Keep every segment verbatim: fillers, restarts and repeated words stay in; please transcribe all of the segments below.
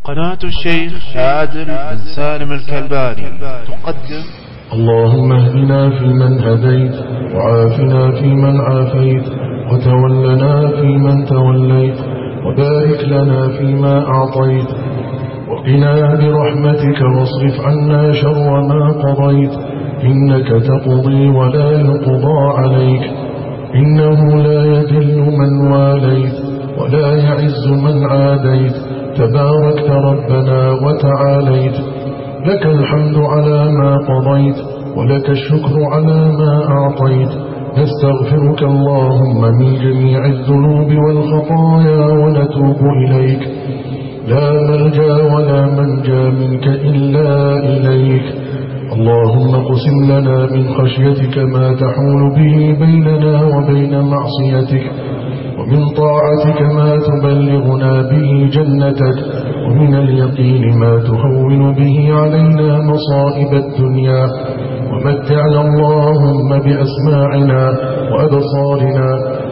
قناة الشيخ عادل بن سالم الكلباني تقدم. اللهم اهدنا فيمن هديت، وعافنا فيمن عافيت، وتولنا فيمن توليت، وبارك لنا فيما أعطيت، وقنا برحمتك واصرف عنا شر ما قضيت، إنك تقضي ولا يقضى عليك، إنه لا يذل من واليت ولا يعز من عاديت، تباركت ربنا وتعاليت، لك الحمد على ما قضيت، ولك الشكر على ما أعطيت، نستغفرك اللهم من جميع الذنوب والخطايا ونتوب إليك، لا ملجأ ولا منجا منك إلا إليك. اللهم اقسم لنا من خشيتك ما تحول به بيننا وبين معصيتك، ومن طاعتك ما تبلغنا به جنتك، ومن اليقين ما تهون به علينا مصائب الدنيا، ومتعنا اللهم بأسماعنا وأبصارنا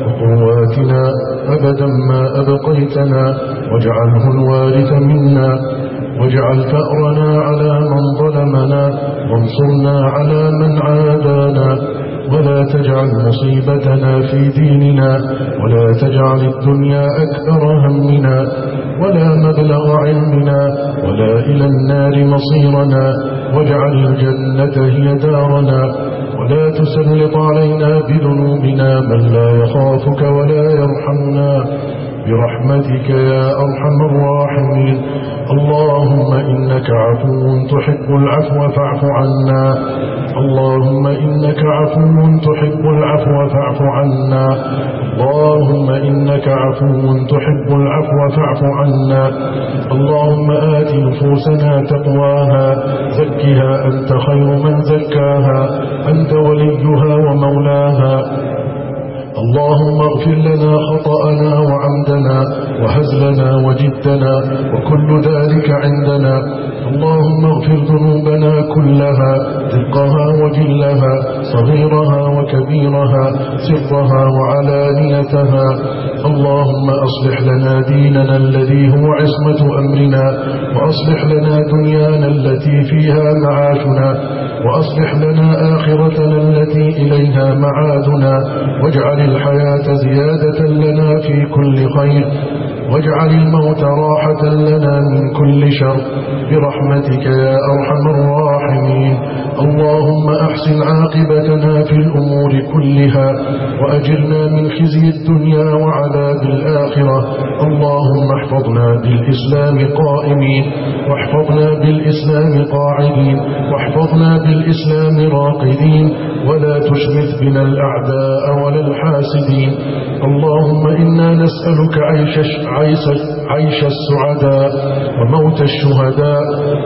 وقواتنا أبدا ما أبقيتنا، واجعله الوارث منا، واجعل ثأرنا على من ظلمنا، وانصرنا على من عادانا، ولا تجعل مصيبتنا في ديننا، ولا تجعل الدنيا أكبر همنا ولا مبلغ علمنا، ولا إلى النار مصيرنا، واجعل الجنة هي دارنا، ولا تسلط علينا بذنوبنا من لا يخافك ولا يرحمنا، برحمتك يا أرحم الراحمين. اللهم إنك عفو تحب العفو فاعف عنا، اللهم إنك عفو تحب العفو فاعف عنا، اللهم إنك عفو تحب العفو فاعف عنا. اللهم آت نفوسنا تقواها، زكها أنت خير من زكاها، أنت وليها ومولاها. اللهم اغفر لنا خطأنا وعمدنا وهزلنا وجدنا وكل ذلك عندنا. اللهم اغفر ذنوبنا كلها، دقها وجلها، صغيرها وكبيرها، سرها وعلانيتها. اللهم أصلح لنا ديننا الذي هو عصمة أمرنا، وأصلح لنا دنيانا التي فيها معاشنا، وأصلح لنا آخرتنا التي إليها معادنا، واجعل الحياة زيادة لنا في كل خير، واجعل الموت راحة لنا من كل شر، برحمتك يا أرحم الراحمين. اللهم أحسن عاقبتنا في الأمور كلها، وأجرنا من خزي الدنيا وعذاب الآخرة. اللهم احفظنا بالإسلام قائمين، واحفظنا بالإسلام قاعدين، واحفظنا بالإسلام راقدين، ولا تشمت بنا الأعداء ولا الحاسدين. اللهم إنا نسألك عيش, عيش, عيش السعداء وموت الشهداء،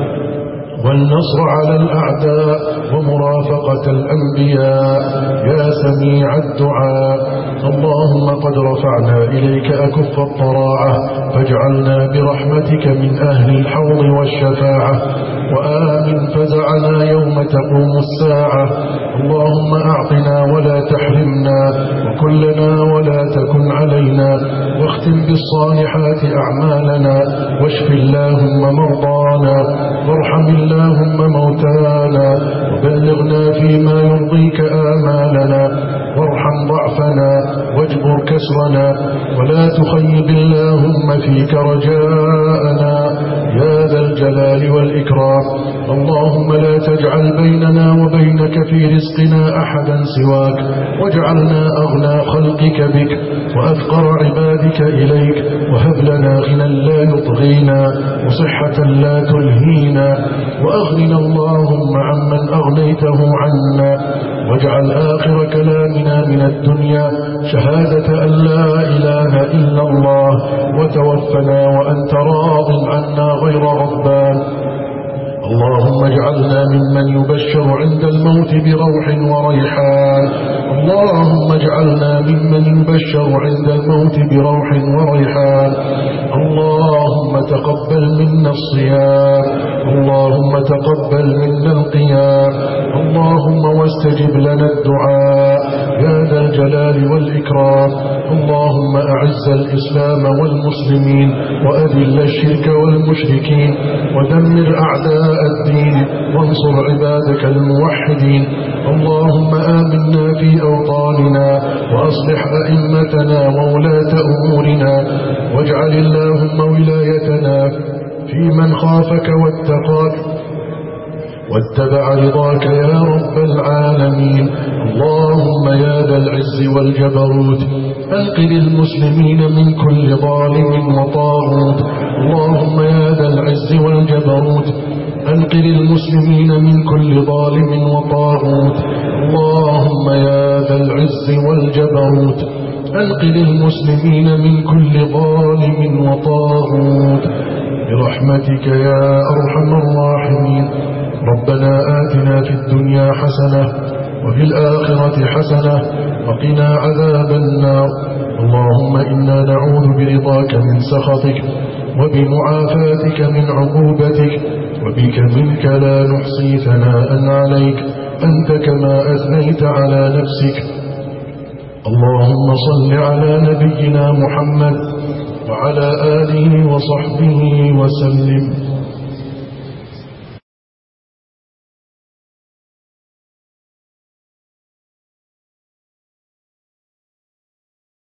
والنصر على الأعداء، ومرافقة الأنبياء يا سميع الدعاء. اللهم قد رفعنا إليك أكف الطراعة، فاجعلنا برحمتك من أهل الحوض والشفاعة، وآمن فزعنا يوم تقوم الساعة. اللهم أعطنا ولا تحرمنا، وكلنا ولا تكن علينا، واختم بالصالحات أعمالنا، واشف اللهم مرضانا، وارحم اللهم موتانا، وبلغنا فيما يرضيك آمالنا، وارحم ضعفنا، واجبر كسرنا، ولا تخيب اللهم فيك رجاءنا يا ذا الجلال والإكرام. اللهم لا تجعل بيننا وبينك في رزقنا أحدا سواك، واجعلنا أغنى خلقك بك وأفقر عبادك إليك، وهب لنا غنى لا يطغينا، وصحة لا تلهينا، وأغننا اللهم عمن أغنيته عنا، واجعل آخر كلامنا من الدنيا شهادة أن لا إله إلا الله، وتوفنا وأنت راض عنا غير غضبان. اللهم اجعلنا ممن يبشر عند الموت بروح وريحان، اللهم اجعلنا ممن يبشر عند الموت بروح وريحان. اللهم تقبل منا الصيام، اللهم تقبل منا القيام، اللهم واستجب لنا الدعاء يا ذا الجلال والإكرام. اللهم أعز الإسلام والمسلمين وأذل الشرك والمشركين ودمر أعداء الدين وانصر عبادك الموحدين. اللهم آمنا في أوطاننا وأصلح أئمتنا وولاة أمورنا واجعل اللهم ولايتنا في من خافك واتقاك واتبع رضاك يا رب العالمين. اللهم يا ذا العز والجبروت أنقذ المسلمين من كل ظالم وطاغوت. اللهم يا ذا العز والجبروت أنقذ المسلمين من كل ظالم وطاغوت. اللهم يا ذا العز والجبروت أنقذ المسلمين من كل ظالم وطاغوت برحمتك يا أرحم الراحمين. ربنا آتنا في الدنيا حسنة وفي الآخرة حسنة وقنا عذاب النار. اللهم إنا نعوذ برضاك من سخطك وبمعافاتك من عقوبتك وبك منك لا نحصي ثناء عليك أنت كما أثنيت على نفسك. اللهم صل على نبينا محمد وعلى آله وصحبه وسلم.